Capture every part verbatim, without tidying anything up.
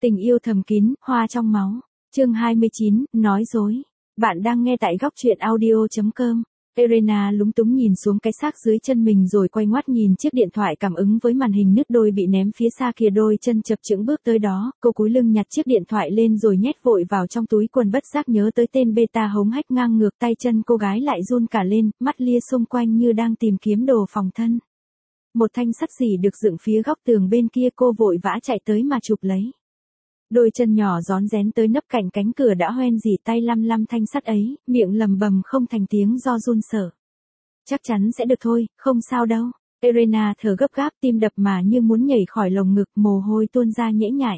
Tình yêu thầm kín, hoa trong máu. Chương hai mươi chín, nói dối. Bạn đang nghe tại góc truyện audio chấm com. Irena lúng túng nhìn xuống cái xác dưới chân mình rồi quay ngoắt nhìn chiếc điện thoại cảm ứng với màn hình nứt đôi bị ném phía xa kia, đôi chân chập chững bước tới đó, cô cúi lưng nhặt chiếc điện thoại lên rồi nhét vội vào trong túi quần, bất giác nhớ tới tên beta hống hách ngang ngược, tay chân cô gái lại run cả lên, mắt lia xung quanh như đang tìm kiếm đồ phòng thân. Một thanh sắt dỉ được dựng phía góc tường bên kia, cô vội vã chạy tới mà chụp lấy. Đôi chân nhỏ rón rén tới nấp cạnh cánh cửa đã hoen dỉ tay lăm lăm thanh sắt ấy, miệng lầm bầm không thành tiếng do run sợ. Chắc chắn sẽ được thôi, không sao đâu. Irena thở gấp gáp, tim đập mà như muốn nhảy khỏi lồng ngực, mồ hôi tuôn ra nhễ nhại.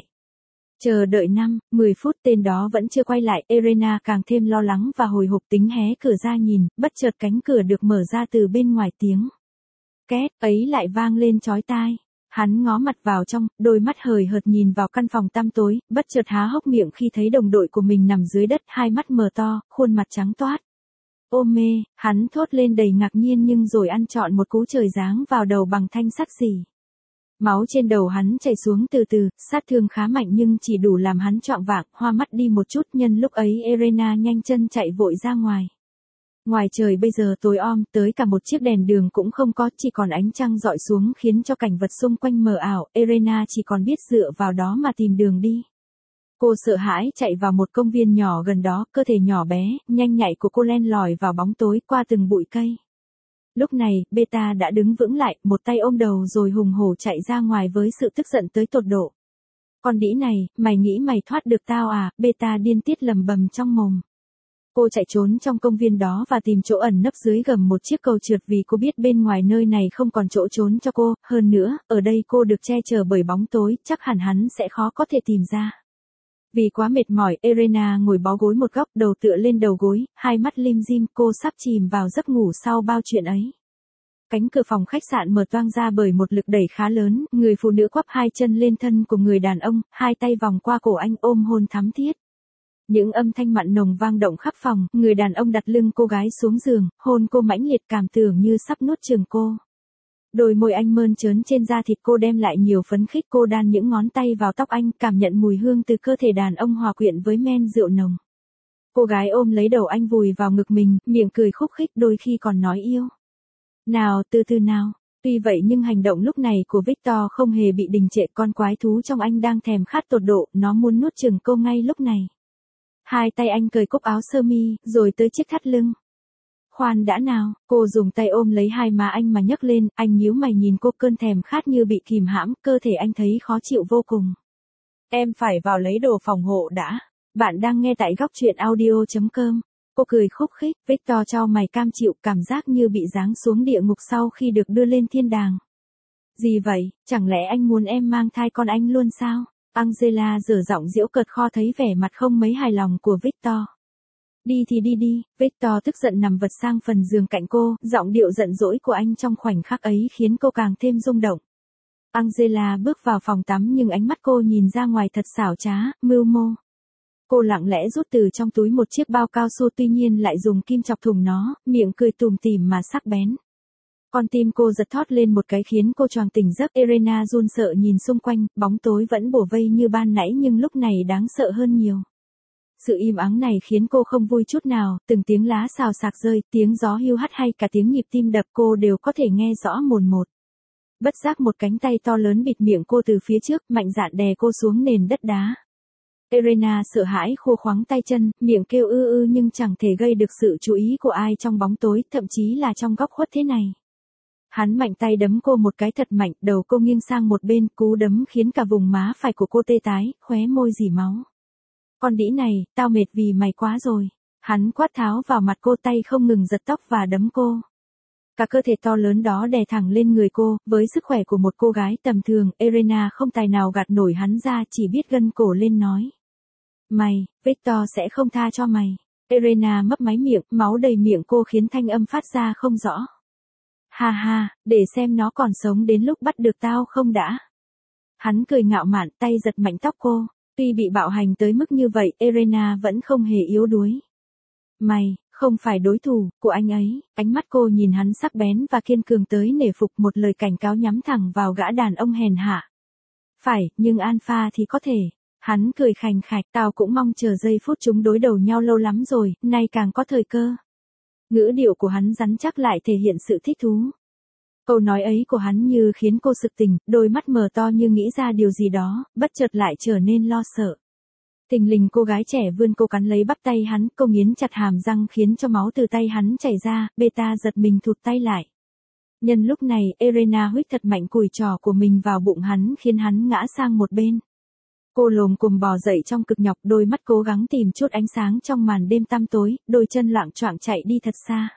Chờ đợi năm, mười phút tên đó vẫn chưa quay lại, Irena càng thêm lo lắng và hồi hộp tính hé cửa ra nhìn, bất chợt cánh cửa được mở ra từ bên ngoài, tiếng két ấy lại vang lên chói tai. Hắn ngó mặt vào trong, đôi mắt hời hợt nhìn vào căn phòng tăm tối, bất chợt há hốc miệng khi thấy đồng đội của mình nằm dưới đất, hai mắt mờ to, khuôn mặt trắng toát. Ô mê, hắn thốt lên đầy ngạc nhiên nhưng rồi ăn trọn một cú trời giáng vào đầu bằng thanh sắt dỉ. Máu trên đầu hắn chảy xuống từ từ, sát thương khá mạnh nhưng chỉ đủ làm hắn choạng vạng, hoa mắt đi một chút. Nhân lúc ấy Irena nhanh chân chạy vội ra ngoài. Ngoài trời bây giờ tối om, tới cả một chiếc đèn đường cũng không có, chỉ còn ánh trăng dọi xuống khiến cho cảnh vật xung quanh mờ ảo. Irena chỉ còn biết dựa vào đó mà tìm đường đi. Cô sợ hãi chạy vào một công viên nhỏ gần đó, cơ thể nhỏ bé, nhanh nhạy của cô len lỏi vào bóng tối qua từng bụi cây. Lúc này, beta đã đứng vững lại, một tay ôm đầu rồi hùng hổ chạy ra ngoài với sự tức giận tới tột độ. Con đĩ này, mày nghĩ mày thoát được tao à? Beta điên tiết lầm bầm trong mồm. Cô chạy trốn trong công viên đó và tìm chỗ ẩn nấp dưới gầm một chiếc cầu trượt vì cô biết bên ngoài nơi này không còn chỗ trốn cho cô, hơn nữa, ở đây cô được che chở bởi bóng tối, chắc hẳn hắn sẽ khó có thể tìm ra. Vì quá mệt mỏi, Irena ngồi bó gối một góc, đầu tựa lên đầu gối, hai mắt lim dim, cô sắp chìm vào giấc ngủ sau bao chuyện ấy. Cánh cửa phòng khách sạn mở toang ra bởi một lực đẩy khá lớn, người phụ nữ quắp hai chân lên thân của người đàn ông, hai tay vòng qua cổ anh ôm hôn thắm thiết. Những âm thanh mặn nồng vang động khắp phòng, người đàn ông đặt lưng cô gái xuống giường, hôn cô mãnh liệt, cảm tưởng như sắp nuốt chửng cô. Đôi môi anh mơn trớn trên da thịt cô đem lại nhiều phấn khích, cô đan những ngón tay vào tóc anh, cảm nhận mùi hương từ cơ thể đàn ông hòa quyện với men rượu nồng. Cô gái ôm lấy đầu anh vùi vào ngực mình, miệng cười khúc khích, đôi khi còn nói yêu. Nào, từ từ nào. Tuy vậy nhưng hành động lúc này của Victor không hề bị đình trệ, con quái thú trong anh đang thèm khát tột độ, nó muốn nuốt chửng cô ngay lúc này. Hai tay anh cởi cúc áo sơ mi, rồi tới chiếc thắt lưng. Khoan đã nào, cô dùng tay ôm lấy hai má anh mà nhấc lên, anh nhíu mày nhìn cô, cơn thèm khát như bị kìm hãm, cơ thể anh thấy khó chịu vô cùng. Em phải vào lấy đồ phòng hộ đã. Bạn đang nghe tại góc truyện audio chấm com. Cô cười khúc khích, Victor chau mày cam chịu, cảm giác như bị giáng xuống địa ngục sau khi được đưa lên thiên đàng. Gì vậy, chẳng lẽ anh muốn em mang thai con anh luôn sao? Angela giở giọng giễu cợt kho thấy vẻ mặt không mấy hài lòng của Victor. Đi thì đi đi, Victor tức giận nằm vật sang phần giường cạnh cô, giọng điệu giận dỗi của anh trong khoảnh khắc ấy khiến cô càng thêm rung động. Angela bước vào phòng tắm nhưng ánh mắt cô nhìn ra ngoài thật xảo trá, mưu mô. Cô lặng lẽ rút từ trong túi một chiếc bao cao su, tuy nhiên lại dùng kim chọc thủng nó, miệng cười tủm tỉm mà sắc bén. Con tim cô giật thót lên một cái khiến cô choàng tỉnh giấc. Irena run sợ nhìn xung quanh, bóng tối vẫn bủa vây như ban nãy nhưng lúc này đáng sợ hơn nhiều. Sự im ắng này khiến cô không vui chút nào, từng tiếng lá xào xạc rơi, tiếng gió hiu hắt hay cả tiếng nhịp tim đập cô đều có thể nghe rõ mồn một. Bất giác một cánh tay to lớn bịt miệng cô từ phía trước, mạnh dạn đè cô xuống nền đất đá. Irena sợ hãi khô khoắng tay chân, miệng kêu ư ư nhưng chẳng thể gây được sự chú ý của ai trong bóng tối, thậm chí là trong góc khuất thế này. Hắn mạnh tay đấm cô một cái thật mạnh, đầu cô nghiêng sang một bên, cú đấm khiến cả vùng má phải của cô tê tái, khóe môi rỉ máu. Con đĩ này, tao mệt vì mày quá rồi. Hắn quát tháo vào mặt cô, tay không ngừng giật tóc và đấm cô. Cả cơ thể to lớn đó đè thẳng lên người cô, với sức khỏe của một cô gái tầm thường, Irena không tài nào gạt nổi hắn ra, chỉ biết gân cổ lên nói. Mày, Victor sẽ không tha cho mày. Irena mấp máy miệng, máu đầy miệng cô khiến thanh âm phát ra không rõ. Ha ha, để xem nó còn sống đến lúc bắt được tao không đã. Hắn cười ngạo mạn, tay giật mạnh tóc cô. Tuy bị bạo hành tới mức như vậy, Irena vẫn không hề yếu đuối. Mày, không phải đối thủ của anh ấy. Ánh mắt cô nhìn hắn sắc bén và kiên cường tới nể phục, một lời cảnh cáo nhắm thẳng vào gã đàn ông hèn hạ. Phải, nhưng Alpha thì có thể. Hắn cười khành khạch, tao cũng mong chờ giây phút chúng đối đầu nhau lâu lắm rồi, nay càng có thời cơ. Ngữ điệu của hắn rắn chắc lại thể hiện sự thích thú. Câu nói ấy của hắn như khiến cô sực tỉnh, đôi mắt mở to như nghĩ ra điều gì đó, bất chợt lại trở nên lo sợ. Thình lình cô gái trẻ vươn cô cắn lấy bắp tay hắn, cô nghiến chặt hàm răng khiến cho máu từ tay hắn chảy ra, Beta giật mình thụt tay lại. Nhân lúc này, Elena huých thật mạnh cùi trò của mình vào bụng hắn khiến hắn ngã sang một bên. Cô lồm cồm bò dậy trong cực nhọc, đôi mắt cố gắng tìm chút ánh sáng trong màn đêm tăm tối, đôi chân loạng choạng chạy đi thật xa.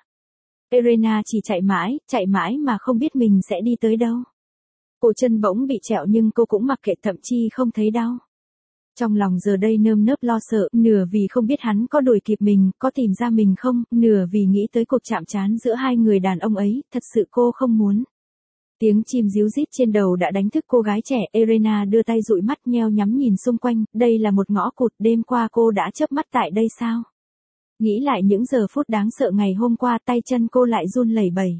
Elena chỉ chạy mãi, chạy mãi mà không biết mình sẽ đi tới đâu. Cổ chân bỗng bị trẹo nhưng cô cũng mặc kệ, thậm chí không thấy đau. Trong lòng giờ đây nơm nớp lo sợ, nửa vì không biết hắn có đuổi kịp mình, có tìm ra mình không, nửa vì nghĩ tới cuộc chạm trán giữa hai người đàn ông ấy, thật sự cô không muốn. Tiếng chim ríu rít trên đầu đã đánh thức cô gái trẻ, Elena đưa tay dụi mắt nheo nhắm nhìn xung quanh, đây là một ngõ cụt, đêm qua cô đã chớp mắt tại đây sao? Nghĩ lại những giờ phút đáng sợ ngày hôm qua, tay chân cô lại run lẩy bẩy.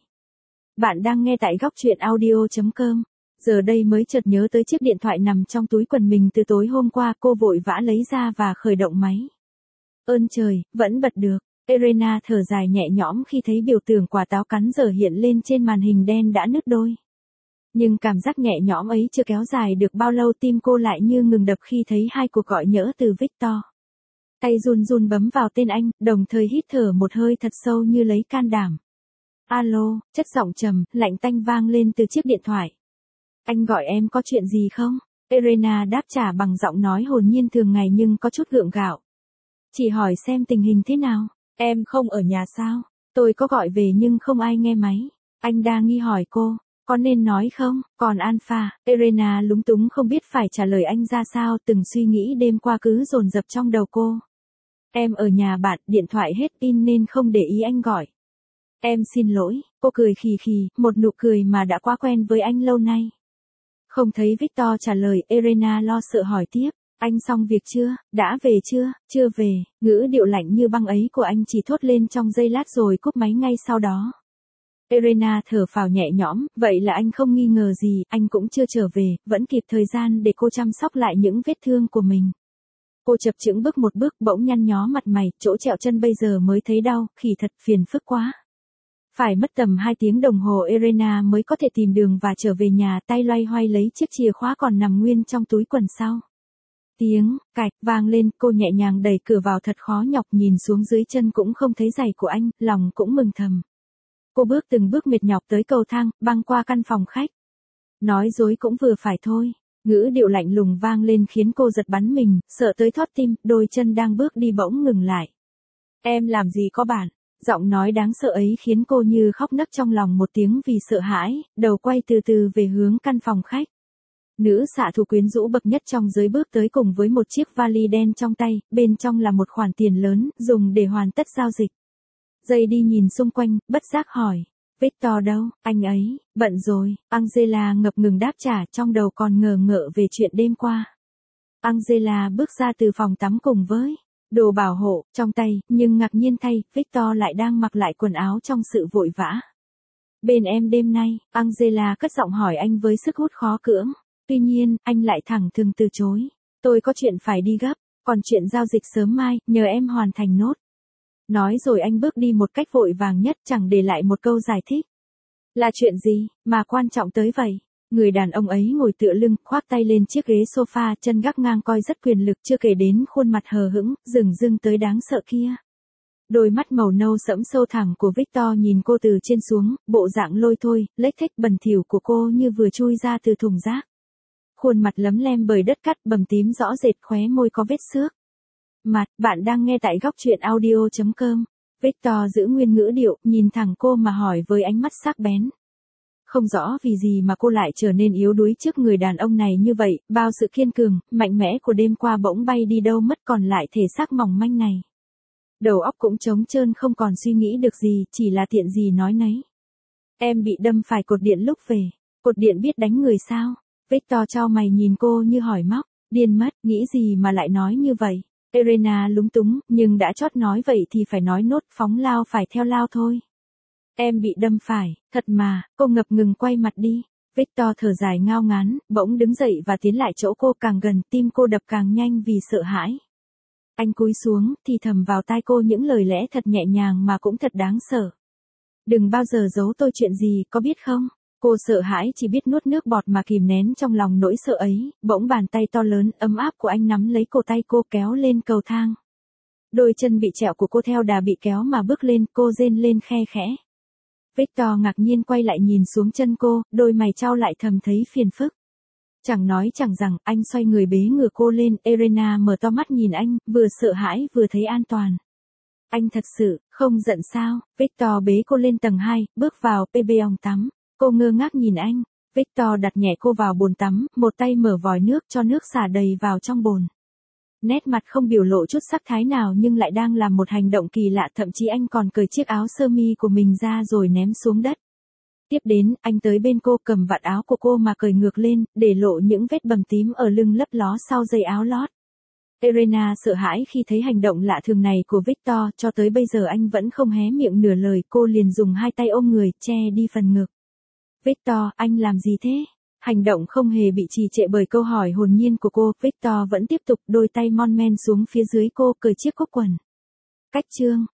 Bạn đang nghe tại góc truyện audio chấm com. Giờ đây mới chợt nhớ tới chiếc điện thoại nằm trong túi quần mình từ tối hôm qua, cô vội vã lấy ra và khởi động máy. Ơn trời, vẫn bật được. Elena thở dài nhẹ nhõm khi thấy biểu tượng quả táo cắn dở hiện lên trên màn hình đen đã nứt đôi. Nhưng cảm giác nhẹ nhõm ấy chưa kéo dài được bao lâu, tim cô lại như ngừng đập khi thấy hai cuộc gọi nhỡ từ Victor. Tay run run bấm vào tên anh, đồng thời hít thở một hơi thật sâu như lấy can đảm. Alo, chất giọng trầm, lạnh tanh vang lên từ chiếc điện thoại. Anh gọi em có chuyện gì không? Elena đáp trả bằng giọng nói hồn nhiên thường ngày nhưng có chút gượng gạo. Chỉ hỏi xem tình hình thế nào. Em không ở nhà sao? Tôi có gọi về nhưng không ai nghe máy. Anh đa nghi hỏi cô. Có nên nói không? Còn Alpha, Elena lúng túng không biết phải trả lời anh ra sao, từng suy nghĩ đêm qua cứ dồn dập trong đầu cô. Em ở nhà bạn, điện thoại hết pin nên không để ý anh gọi. Em xin lỗi, cô cười khì khì, một nụ cười mà đã quá quen với anh lâu nay. Không thấy Victor trả lời, Elena lo sợ hỏi tiếp, anh xong việc chưa, đã về chưa, chưa về, ngữ điệu lạnh như băng ấy của anh chỉ thốt lên trong giây lát rồi cúp máy ngay sau đó. Elena thở phào nhẹ nhõm, vậy là anh không nghi ngờ gì, anh cũng chưa trở về, vẫn kịp thời gian để cô chăm sóc lại những vết thương của mình. Cô chập chững bước một bước, bỗng nhăn nhó mặt mày, chỗ trẹo chân bây giờ mới thấy đau, khỉ thật phiền phức quá. Phải mất tầm hai tiếng đồng hồ Elena mới có thể tìm đường và trở về nhà, tay loay hoay lấy chiếc chìa khóa còn nằm nguyên trong túi quần sau. Tiếng cạch vang lên, cô nhẹ nhàng đẩy cửa vào thật khó nhọc, nhìn xuống dưới chân cũng không thấy giày của anh, lòng cũng mừng thầm. Cô bước từng bước mệt nhọc tới cầu thang, băng qua căn phòng khách. Nói dối cũng vừa phải thôi. Ngữ điệu lạnh lùng vang lên khiến cô giật bắn mình, sợ tới thót tim, đôi chân đang bước đi bỗng ngừng lại. Em làm gì có bạn? Giọng nói đáng sợ ấy khiến cô như khóc nấc trong lòng một tiếng vì sợ hãi, đầu quay từ từ về hướng căn phòng khách. Nữ xạ thủ quyến rũ bậc nhất trong giới bước tới cùng với một chiếc vali đen trong tay, bên trong là một khoản tiền lớn, dùng để hoàn tất giao dịch. Giây đi nhìn xung quanh, bất giác hỏi. Victor đâu, anh ấy, bận rồi, Angela ngập ngừng đáp trả, trong đầu còn ngờ ngợ về chuyện đêm qua. Angela bước ra từ phòng tắm cùng với đồ bảo hộ trong tay, nhưng ngạc nhiên thay, Victor lại đang mặc lại quần áo trong sự vội vã. Bên em đêm nay, Angela cất giọng hỏi anh với sức hút khó cưỡng. Tuy nhiên, anh lại thẳng thừng từ chối. Tôi có chuyện phải đi gấp, còn chuyện giao dịch sớm mai, nhờ em hoàn thành nốt. Nói rồi anh bước đi một cách vội vàng nhất, chẳng để lại một câu giải thích. Là chuyện gì, mà quan trọng tới vậy? Người đàn ông ấy ngồi tựa lưng, khoác tay lên chiếc ghế sofa, chân gác ngang coi rất quyền lực, chưa kể đến khuôn mặt hờ hững, dửng dưng tới đáng sợ kia. Đôi mắt màu nâu sẫm sâu thẳng của Victor nhìn cô từ trên xuống, bộ dạng lôi thôi, lếch thếch bẩn thỉu của cô như vừa chui ra từ thùng rác. Khuôn mặt lấm lem bởi đất cát, bầm tím rõ rệt, khóe môi có vết xước. Mặt, bạn đang nghe tại góc truyện audio chấm com. Victor giữ nguyên ngữ điệu, nhìn thẳng cô mà hỏi với ánh mắt sắc bén. Không rõ vì gì mà cô lại trở nên yếu đuối trước người đàn ông này như vậy, bao sự kiên cường, mạnh mẽ của đêm qua bỗng bay đi đâu mất, còn lại thể xác mỏng manh này. Đầu óc cũng trống trơn, không còn suy nghĩ được gì, chỉ là tiện gì nói nấy. Em bị đâm phải cột điện lúc về. Cột điện biết đánh người sao? Victor chau mày nhìn cô như hỏi móc. Điên mất, nghĩ gì mà lại nói như vậy? Elena lúng túng, nhưng đã chót nói vậy thì phải nói nốt, phóng lao phải theo lao thôi. Em bị đâm phải, thật mà, cô ngập ngừng quay mặt đi. Victor thở dài ngao ngán, bỗng đứng dậy và tiến lại chỗ cô, càng gần, tim cô đập càng nhanh vì sợ hãi. Anh cúi xuống, thì thầm vào tai cô những lời lẽ thật nhẹ nhàng mà cũng thật đáng sợ. Đừng bao giờ giấu tôi chuyện gì, có biết không? Cô sợ hãi chỉ biết nuốt nước bọt mà kìm nén trong lòng nỗi sợ ấy, bỗng bàn tay to lớn, ấm áp của anh nắm lấy cổ tay cô kéo lên cầu thang. Đôi chân bị trẹo của cô theo đà bị kéo mà bước lên, cô rên lên khe khẽ. Victor ngạc nhiên quay lại nhìn xuống chân cô, đôi mày chau lại thầm thấy phiền phức. Chẳng nói chẳng rằng, anh xoay người bế ngửa cô lên, Elena mở to mắt nhìn anh, vừa sợ hãi vừa thấy an toàn. Anh thật sự, không giận sao? Victor bế cô lên tầng hai, bước vào pê bê ong tắm. Cô ngơ ngác nhìn anh. Victor đặt nhẹ cô vào bồn tắm, một tay mở vòi nước cho nước xả đầy vào trong bồn. Nét mặt không biểu lộ chút sắc thái nào nhưng lại đang làm một hành động kỳ lạ, thậm chí anh còn cởi chiếc áo sơ mi của mình ra rồi ném xuống đất. Tiếp đến, anh tới bên cô cầm vạt áo của cô mà cởi ngược lên, để lộ những vết bầm tím ở lưng lấp ló sau dây áo lót. Elena sợ hãi khi thấy hành động lạ thường này của Victor, cho tới bây giờ anh vẫn không hé miệng nửa lời, cô liền dùng hai tay ôm người, che đi phần ngực. Victor, anh làm gì thế? Hành động không hề bị trì trệ bởi câu hỏi hồn nhiên của cô, Victor vẫn tiếp tục, đôi tay mon men xuống phía dưới cô, cởi chiếc cúc quần. Cách chương